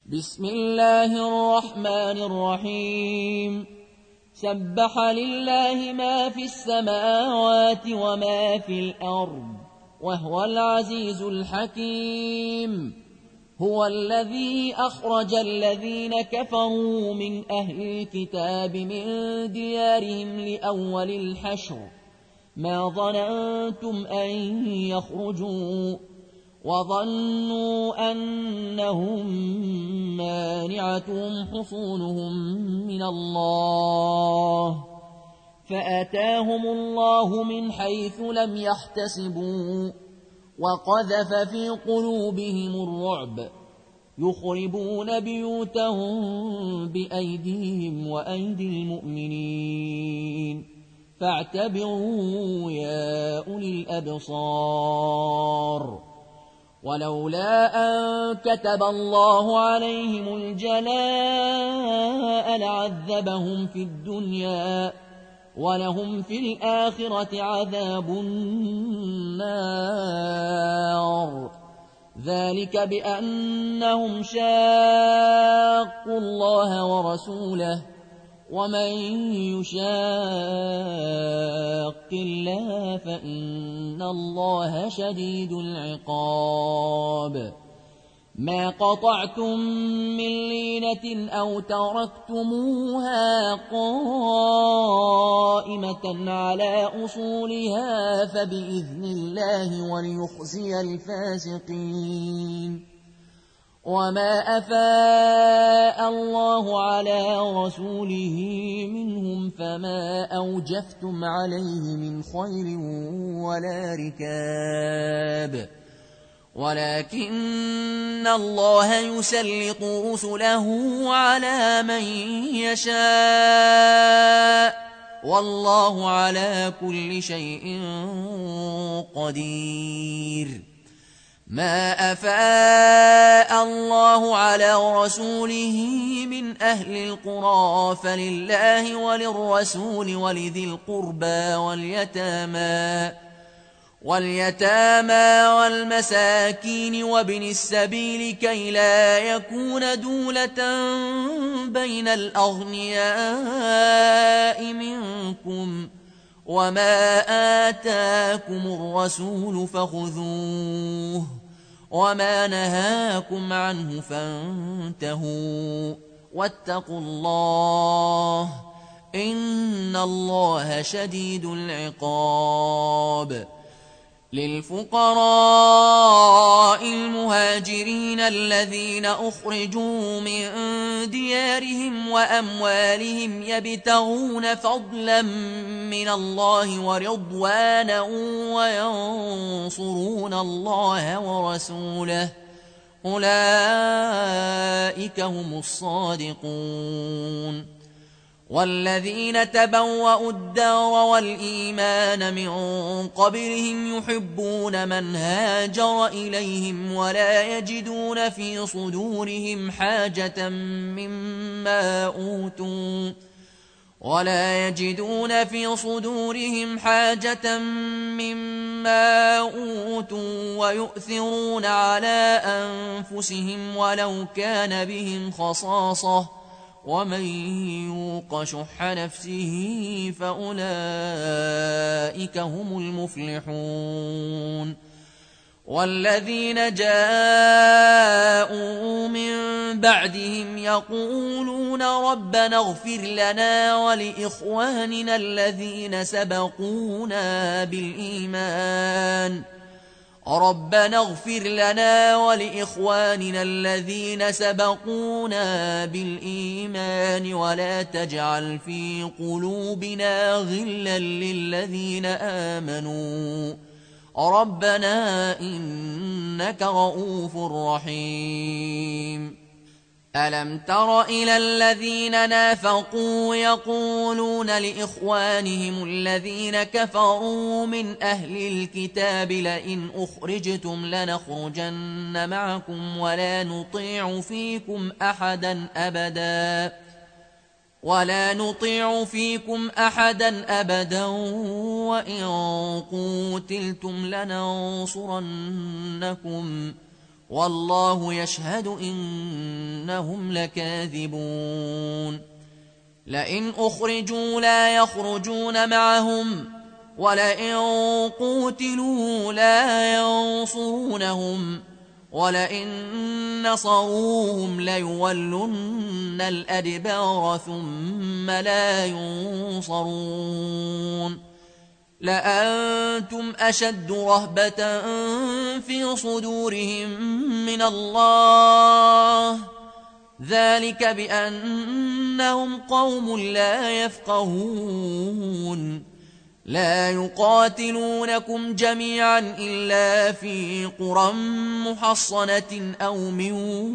بسم الله الرحمن الرحيم سبح لله ما في السماوات وما في الأرض وهو العزيز الحكيم هو الذي أخرج الذين كفروا من أهل الكتاب من ديارهم لأول الحشر ما ظننتم أن يخرجوا وظنوا أنهم مانعتهم حصونهم من الله فأتاهم الله من حيث لم يحتسبوا وقذف في قلوبهم الرعب يخربون بيوتهم بأيديهم وأيدي المؤمنين فاعتبروا يا أولي الأبصار ولولا أن كتب الله عليهم الجلاء لعذبهم في الدنيا ولهم في الآخرة عذاب النار ذلك بأنهم شاقوا الله ورسوله ومن يشاق الله فإن الله شديد العقاب ما قطعتم من لينة أو تركتموها قائمة على أصولها فبإذن الله وليخزي الفاسقين وما أفاء الله على رسوله منهم فما أوجفتم عليه من خيل ولا ركاب ولكن الله يسلط رسله على من يشاء والله على كل شيء قدير ما أفاء الله على رسوله من أهل القرى فلله وللرسول ولذي القربى واليتامى والمساكين وابن السبيل كي لا يكون دولة بين الأغنياء منكم وما آتاكم الرسول فخذوه وما نهاكم عنه فانتهوا واتقوا الله إن الله شديد العقاب للفقراء المهاجرين الذين أخرجوا من ديارهم وأموالهم يبتغون فضلا من الله ورضوانا وينصرون الله ورسوله أولئك هم الصادقون والذين تبوأوا الدار والإيمان من قبلهم يحبون من هاجر إليهم ولا يجدون في صدورهم حاجة مما أوتوا ويؤثرون على أنفسهم ولو كان بهم خصاصة ومن يوق شح نفسه فأولئك هم المفلحون والذين جاءوا من بعدهم يقولون ربنا اغفر لنا ولإخواننا الذين سبقونا بالإيمان ولا تجعل في قلوبنا غلا للذين آمنوا ربنا إنك رؤوف رحيم ألم تر إلى الذين نافقوا يقولون لإخوانهم الذين كفروا من أهل الكتاب لئن أخرجتم لنخرجن معكم ولا نطيع فيكم أحدا أبدا وإن قوتلتم لننصرنكم والله يشهد إنهم لكاذبون لئن أخرجوا لا يخرجون معهم ولئن قوتلوا لا ينصرونهم ولئن نصروهم ليولن الأدبار ثم لا ينصرون لأنتم أشد رهبة في صدورهم من الله ذلك بأنهم قوم لا يفقهون لا يقاتلونكم جميعا إلا في قرى محصنة أو من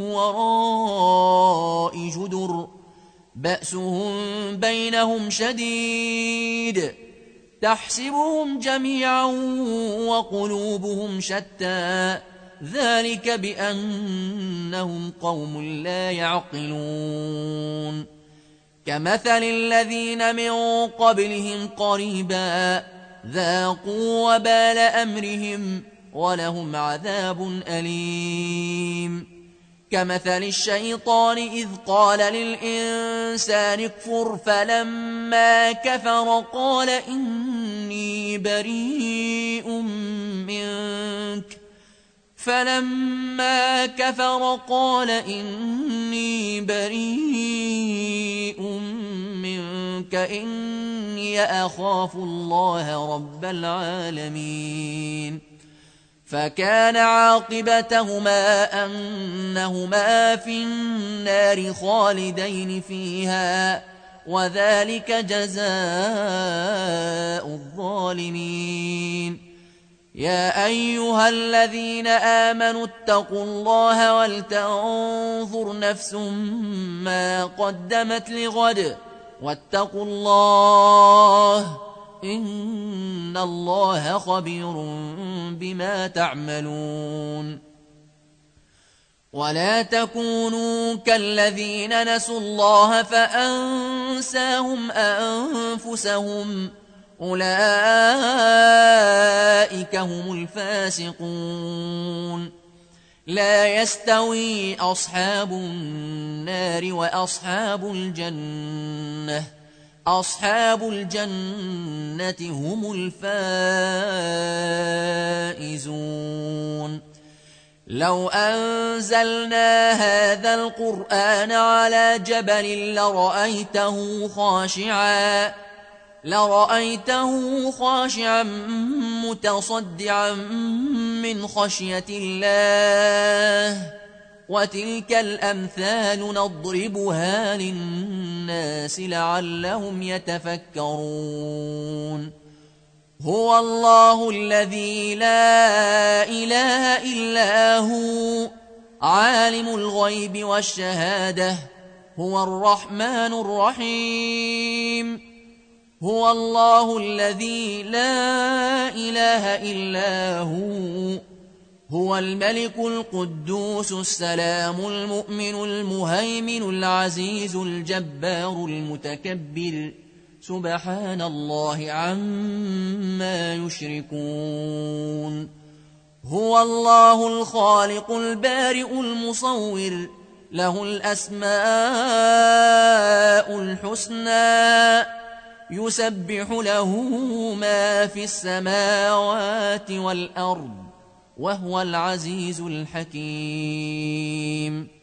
وراء جدر بأسهم بينهم شديد تحسبهم جميعا وقلوبهم شتى ذلك بأنهم قوم لا يعقلون كمثل الذين من قبلهم قريبا ذاقوا وبال أمرهم ولهم عذاب أليم كمثل الشيطان إذ قال للإنسان اكفر فلما كفر قال إني بريء منك إني أخاف الله رب العالمين فكان عاقبتهما أنهما في النار خالدين فيها وذلك جزاء الظالمين يا أيها الذين آمنوا اتقوا الله ولتنظر نفس ما قدمت لغد واتقوا الله إن الله خبير بما تعملون ولا تكونوا كالذين نسوا الله فأنساهم أنفسهم أولئك هم الفاسقون لا يستوي أصحاب النار وأصحاب الجنة أصحاب الجنة هم الفائزون لو أنزلنا هذا القرآن على جبل لرأيته خاشعا متصدعا من خشية الله وتلك الأمثال نضربها للناس لعلهم يتفكرون هو الله الذي لا إله إلا هو عالم الغيب والشهادة هو الرحمن الرحيم هو الله الذي لا إله إلا هو الملك القدوس السلام المؤمن المهيمن العزيز الجبار المتكبر سبحان الله عما يشركون هو الله الخالق البارئ المصور له الأسماء الحسنى يسبح له ما في السماوات والأرض وهو العزيز الحكيم